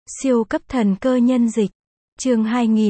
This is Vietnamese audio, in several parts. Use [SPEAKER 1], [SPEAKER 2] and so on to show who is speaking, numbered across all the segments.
[SPEAKER 1] Siêu cấp thần cơ nhân dịch. Chương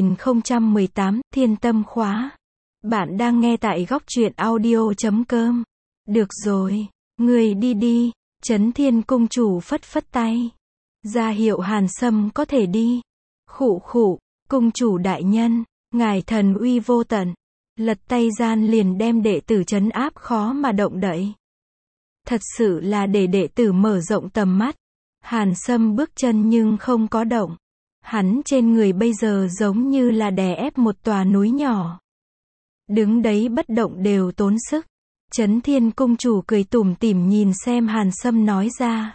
[SPEAKER 1] 2018, Thiên Tâm Khóa. Bạn đang nghe tại góc truyện audio.com. Được rồi, người đi đi. Chấn Thiên cung chủ phất phất tay, ra hiệu Hàn Sâm có thể đi. Khụ khụ, cung chủ đại nhân, ngài thần uy vô tận. Lật tay gian liền đem đệ tử trấn áp khó mà động đậy. Thật sự là để đệ tử mở rộng tầm mắt. Hàn Sâm bước chân nhưng không có động. Hắn trên người bây giờ giống như là đè ép một tòa núi nhỏ. Đứng đấy bất động đều tốn sức. Chấn Thiên cung chủ cười tủm tỉm nhìn xem Hàn Sâm nói ra.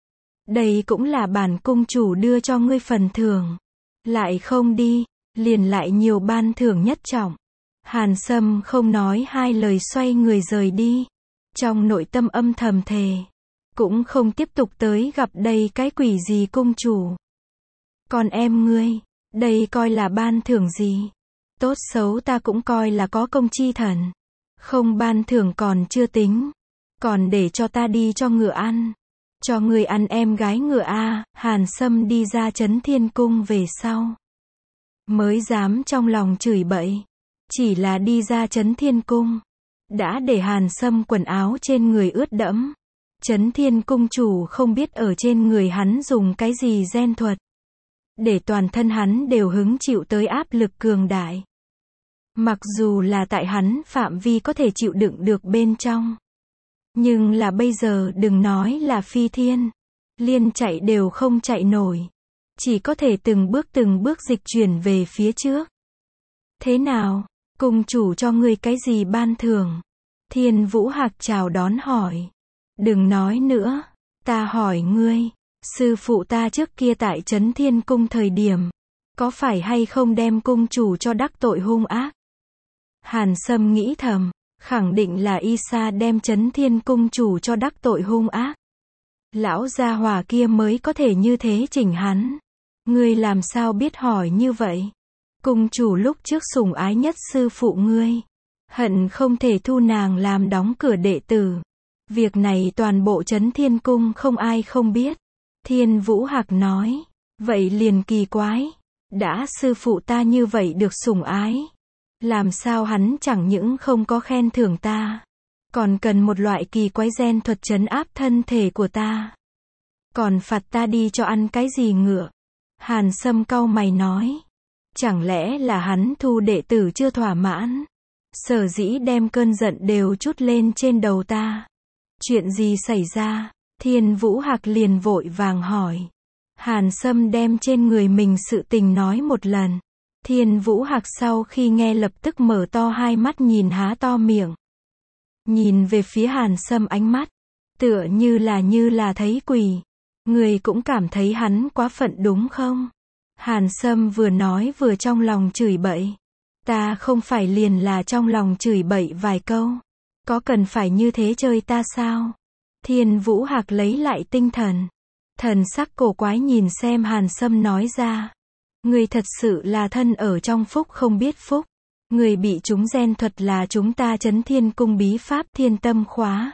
[SPEAKER 1] Đây cũng là bản cung chủ đưa cho ngươi phần thưởng. Lại không đi, liền lại nhiều ban thưởng nhất trọng. Hàn Sâm không nói hai lời xoay người rời đi. Trong nội tâm âm thầm thề. Cũng không tiếp tục tới gặp đây cái quỷ gì cung chủ. Còn em ngươi, đây coi là ban thưởng gì? Tốt xấu ta cũng coi là có công chi thần. Không ban thưởng còn chưa tính. Còn để cho ta đi cho ngựa ăn. Cho người ăn em gái ngựa a. Hàn Sâm đi ra Chấn Thiên cung về sau. Mới dám trong lòng chửi bậy. Chỉ là đi ra Chấn Thiên cung. Đã để Hàn Sâm quần áo trên người ướt đẫm. Chấn Thiên cung chủ không biết ở trên người hắn dùng cái gì gen thuật. Để toàn thân hắn đều hứng chịu tới áp lực cường đại. Mặc dù là tại hắn phạm vi có thể chịu đựng được bên trong. Nhưng là bây giờ đừng nói là phi thiên. Liên chạy đều không chạy nổi. Chỉ có thể từng bước dịch chuyển về phía trước. Thế nào, cung chủ cho ngươi cái gì ban thưởng? Thiên Vũ Hạc chào đón hỏi. Đừng nói nữa, ta hỏi ngươi, sư phụ ta trước kia tại Chấn Thiên cung thời điểm, có phải hay không đem cung chủ cho đắc tội hung ác? Hàn Sâm nghĩ thầm, khẳng định là Y Sa đem Chấn Thiên cung chủ cho đắc tội hung ác. Lão gia hỏa kia mới có thể như thế chỉnh hắn. Ngươi làm sao biết hỏi như vậy? Cung chủ lúc trước sủng ái nhất sư phụ ngươi. Hận không thể thu nàng làm đóng cửa đệ tử. Việc này toàn bộ Chấn Thiên cung không ai không biết. Thiên Vũ Hạc nói. Vậy liền kỳ quái. Đã sư phụ ta như vậy được sủng ái. Làm sao hắn chẳng những không có khen thưởng ta. Còn cần một loại kỳ quái gen thuật trấn áp thân thể của ta. Còn phạt ta đi cho ăn cái gì ngựa. Hàn Sâm cau mày nói. Chẳng lẽ là hắn thu đệ tử chưa thỏa mãn. Sở dĩ đem cơn giận đều trút lên trên đầu ta. Chuyện gì xảy ra? Thiên Vũ Hạc liền vội vàng hỏi. Hàn Sâm đem trên người mình sự tình nói một lần. Thiên Vũ Hạc sau khi nghe lập tức mở to hai mắt nhìn há to miệng. Nhìn về phía Hàn Sâm ánh mắt. Tựa như là thấy quỷ. Người cũng cảm thấy hắn quá phận đúng không? Hàn Sâm vừa nói vừa trong lòng chửi bậy. Ta không phải liền là trong lòng chửi bậy vài câu. Có cần phải như thế chơi ta sao? Thiên Vũ Hạc lấy lại tinh thần. Thần sắc cổ quái nhìn xem Hàn Sâm nói ra. Người thật sự là thân ở trong phúc không biết phúc. Người bị chúng gen thuật là chúng ta Chấn Thiên cung bí pháp Thiên Tâm Khóa.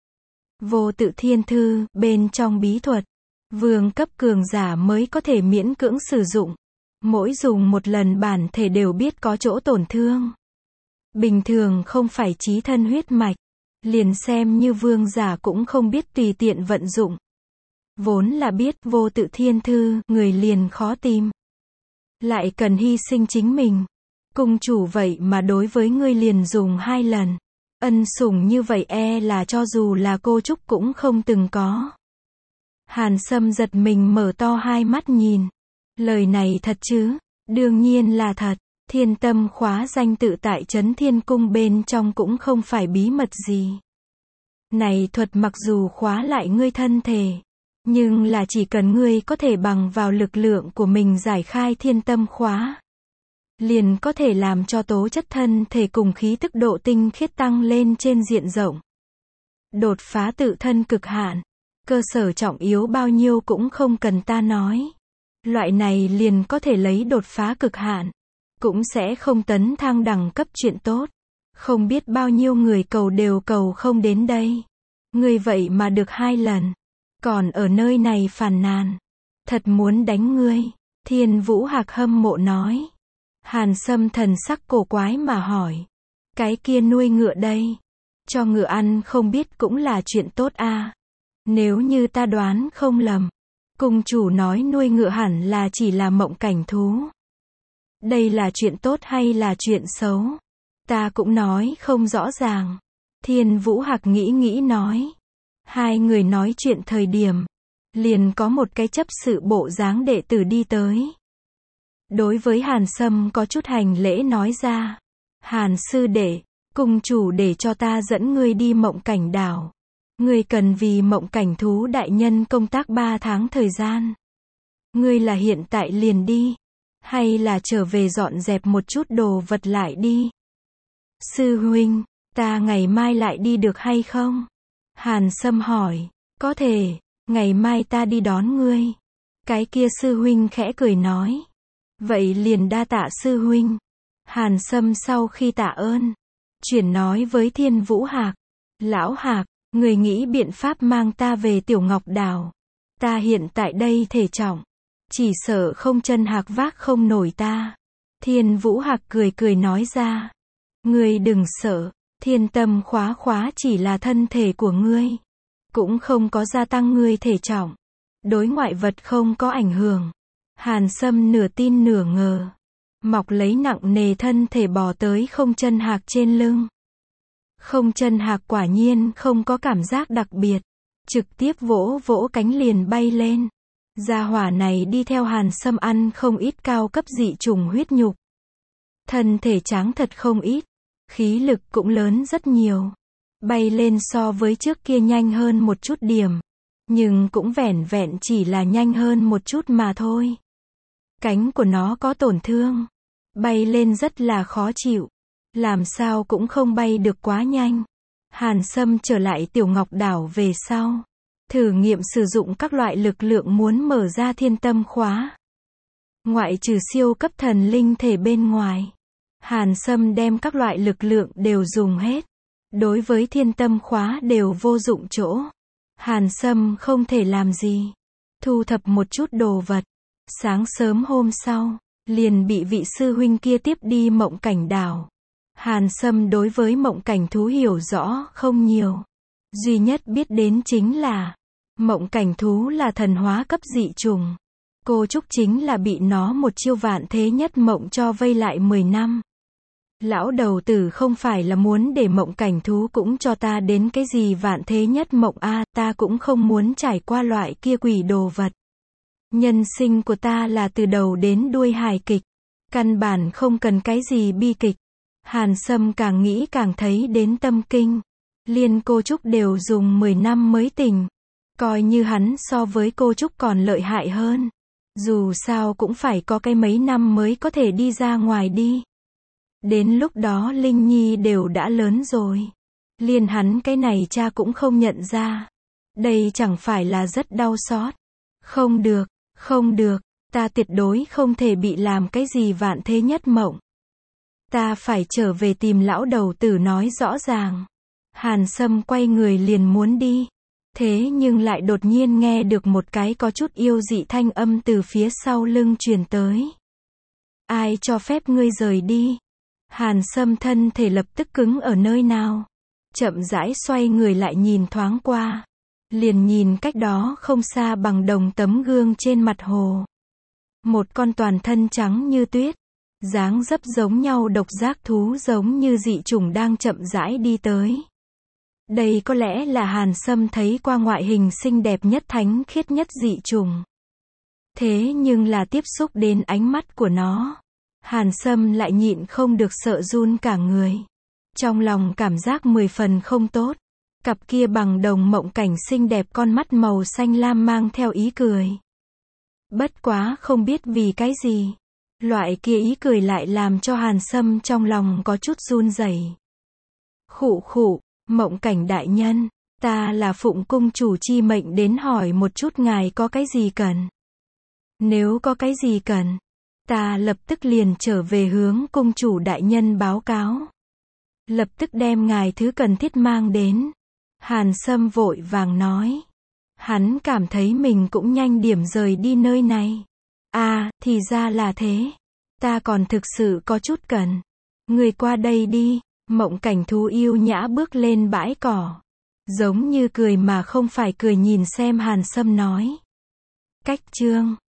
[SPEAKER 1] Vô tự thiên thư, bên trong bí thuật. Vương cấp cường giả mới có thể miễn cưỡng sử dụng. Mỗi dùng một lần bản thể đều biết có chỗ tổn thương. Bình thường không phải chí thân huyết mạch. Liền xem như vương giả cũng không biết tùy tiện vận dụng. Vốn là biết vô tự thiên thư, người liền khó tìm. Lại cần hy sinh chính mình. Cung chủ vậy mà đối với ngươi liền dùng 2 lần. Ân sủng như vậy là cho dù là cô Trúc cũng không từng có. Hàn Sâm giật mình mở to hai mắt nhìn. Lời này thật chứ? Đương nhiên là thật. Thiên Tâm Khóa danh tự tại Chấn Thiên cung bên trong cũng không phải bí mật gì. Này thuật mặc dù khóa lại ngươi thân thể. Nhưng là chỉ cần ngươi có thể bằng vào lực lượng của mình giải khai Thiên Tâm Khóa. Liền có thể làm cho tố chất thân thể cùng khí tức độ tinh khiết tăng lên trên diện rộng. Đột phá tự thân cực hạn. Cơ sở trọng yếu bao nhiêu cũng không cần ta nói. Loại này liền có thể lấy đột phá cực hạn. Cũng sẽ không tấn thăng đẳng cấp chuyện tốt. Không biết bao nhiêu người cầu đều cầu không đến đây. Người vậy mà được 2 lần. Còn ở nơi này phàn nàn. Thật muốn đánh ngươi. Thiên Vũ Hạc hâm mộ nói. Hàn Sâm thần sắc cổ quái mà hỏi. Cái kia nuôi ngựa đây. Cho ngựa ăn không biết cũng là chuyện tốt a. Nếu như ta đoán không lầm. Cung chủ nói nuôi ngựa hẳn là chỉ là mộng cảnh thú. Đây là chuyện tốt hay là chuyện xấu? Ta cũng nói không rõ ràng. Thiên Vũ Hạc nghĩ nói. Hai người nói chuyện thời điểm. Liền có một cái chấp sự bộ dáng đệ tử đi tới. Đối với Hàn Sâm có chút hành lễ nói ra. Hàn sư đệ, cung chủ để cho ta dẫn ngươi đi mộng cảnh đảo. Ngươi cần vì mộng cảnh thú đại nhân công tác 3 tháng thời gian. Ngươi là hiện tại liền đi. Hay là trở về dọn dẹp một chút đồ vật lại đi. Sư huynh, ta ngày mai lại đi được hay không? Hàn Sâm hỏi. Có thể, ngày mai ta đi đón ngươi. Cái kia sư huynh khẽ cười nói. Vậy liền đa tạ sư huynh. Hàn Sâm sau khi tạ ơn, chuyển nói với Thiên Vũ Hạc. Lão Hạc, người nghĩ biện pháp mang ta về Tiểu Ngọc Đảo. Ta hiện tại đây thể trọng. Chỉ sợ không chân hạc vác không nổi ta. Thiên Vũ Hạc cười nói ra. Ngươi đừng sợ, thiên tâm khóa chỉ là thân thể của ngươi. Cũng không có gia tăng ngươi thể trọng. Đối ngoại vật không có ảnh hưởng. Hàn Sâm nửa tin nửa ngờ. Mọc lấy nặng nề thân thể bò tới không chân hạc trên lưng. Không chân hạc quả nhiên không có cảm giác đặc biệt. Trực tiếp vỗ cánh liền bay lên. Gia hỏa này đi theo Hàn Sâm ăn không ít cao cấp dị trùng huyết nhục. Thân thể tráng thật không ít. Khí lực cũng lớn rất nhiều. Bay lên so với trước kia nhanh hơn một chút điểm. Nhưng cũng vẻn vẹn chỉ là nhanh hơn một chút mà thôi. Cánh của nó có tổn thương. Bay lên rất là khó chịu. Làm sao cũng không bay được quá nhanh. Hàn Sâm trở lại Tiểu Ngọc Đảo về sau. Thử nghiệm sử dụng các loại lực lượng muốn mở ra thiên tâm khóa. Ngoại trừ siêu cấp thần linh thể bên ngoài. Hàn Sâm đem các loại lực lượng đều dùng hết. Đối với thiên tâm khóa đều vô dụng chỗ. Hàn Sâm không thể làm gì. Thu thập một chút đồ vật. Sáng sớm hôm sau, liền bị vị sư huynh kia tiếp đi mộng cảnh đảo. Hàn Sâm đối với mộng cảnh thú hiểu rõ không nhiều. Duy nhất biết đến chính là mộng cảnh thú là thần hóa cấp dị trùng. Cô Trúc chính là bị nó một chiêu vạn thế nhất mộng cho vây lại 10 năm. Lão đầu tử không phải là muốn để mộng cảnh thú cũng cho ta đến cái gì vạn thế nhất mộng a, ta cũng không muốn trải qua loại kia quỷ đồ vật. Nhân sinh của ta là từ đầu đến đuôi hài kịch. Căn bản không cần cái gì bi kịch. Hàn Sâm càng nghĩ càng thấy đến tâm kinh. Liên cô Trúc đều dùng 10 năm mới tỉnh. Coi như hắn so với cô Trúc còn lợi hại hơn. Dù sao cũng phải có cái mấy năm mới có thể đi ra ngoài đi. Đến lúc đó Linh Nhi đều đã lớn rồi. Liên hắn cái này cha cũng không nhận ra. Đây chẳng phải là rất đau xót. Không được, ta tuyệt đối không thể bị làm cái gì vạn thế nhất mộng. Ta phải trở về tìm lão đầu tử nói rõ ràng. Hàn Sâm quay người liền muốn đi. Thế nhưng lại đột nhiên nghe được một cái có chút yêu dị thanh âm từ phía sau lưng truyền tới. Ai cho phép ngươi rời đi? Hàn Sâm thân thể lập tức cứng ở nơi nào. Chậm rãi xoay người lại nhìn thoáng qua. Liền nhìn cách đó không xa bằng đồng tấm gương trên mặt hồ. Một con toàn thân trắng như tuyết. Dáng dấp giống nhau độc giác thú giống như dị chủng đang chậm rãi đi tới. Đây có lẽ là Hàn Sâm thấy qua ngoại hình xinh đẹp nhất thánh khiết nhất dị chủng. Thế nhưng là tiếp xúc đến ánh mắt của nó. Hàn Sâm lại nhịn không được sợ run cả người. Trong lòng cảm giác 10 phần không tốt. Cặp kia bằng đồng mộng cảnh xinh đẹp con mắt màu xanh lam mang theo ý cười. Bất quá không biết vì cái gì. Loại kia ý cười lại làm cho Hàn Sâm trong lòng có chút run rẩy. Khụ, mộng cảnh đại nhân, ta là phụng cung chủ chi mệnh đến hỏi một chút ngài có cái gì cần. Nếu có cái gì cần, ta lập tức liền trở về hướng cung chủ đại nhân báo cáo. Lập tức đem ngài thứ cần thiết mang đến. Hàn Sâm vội vàng nói. Hắn cảm thấy mình cũng nhanh điểm rời đi nơi này. À, thì ra là thế. Ta còn thực sự có chút cần. Người qua đây đi. Mộng Cảnh Thú yêu nhã bước lên bãi cỏ. Giống như cười mà không phải cười, nhìn xem Hàn Sâm nói. Cách chương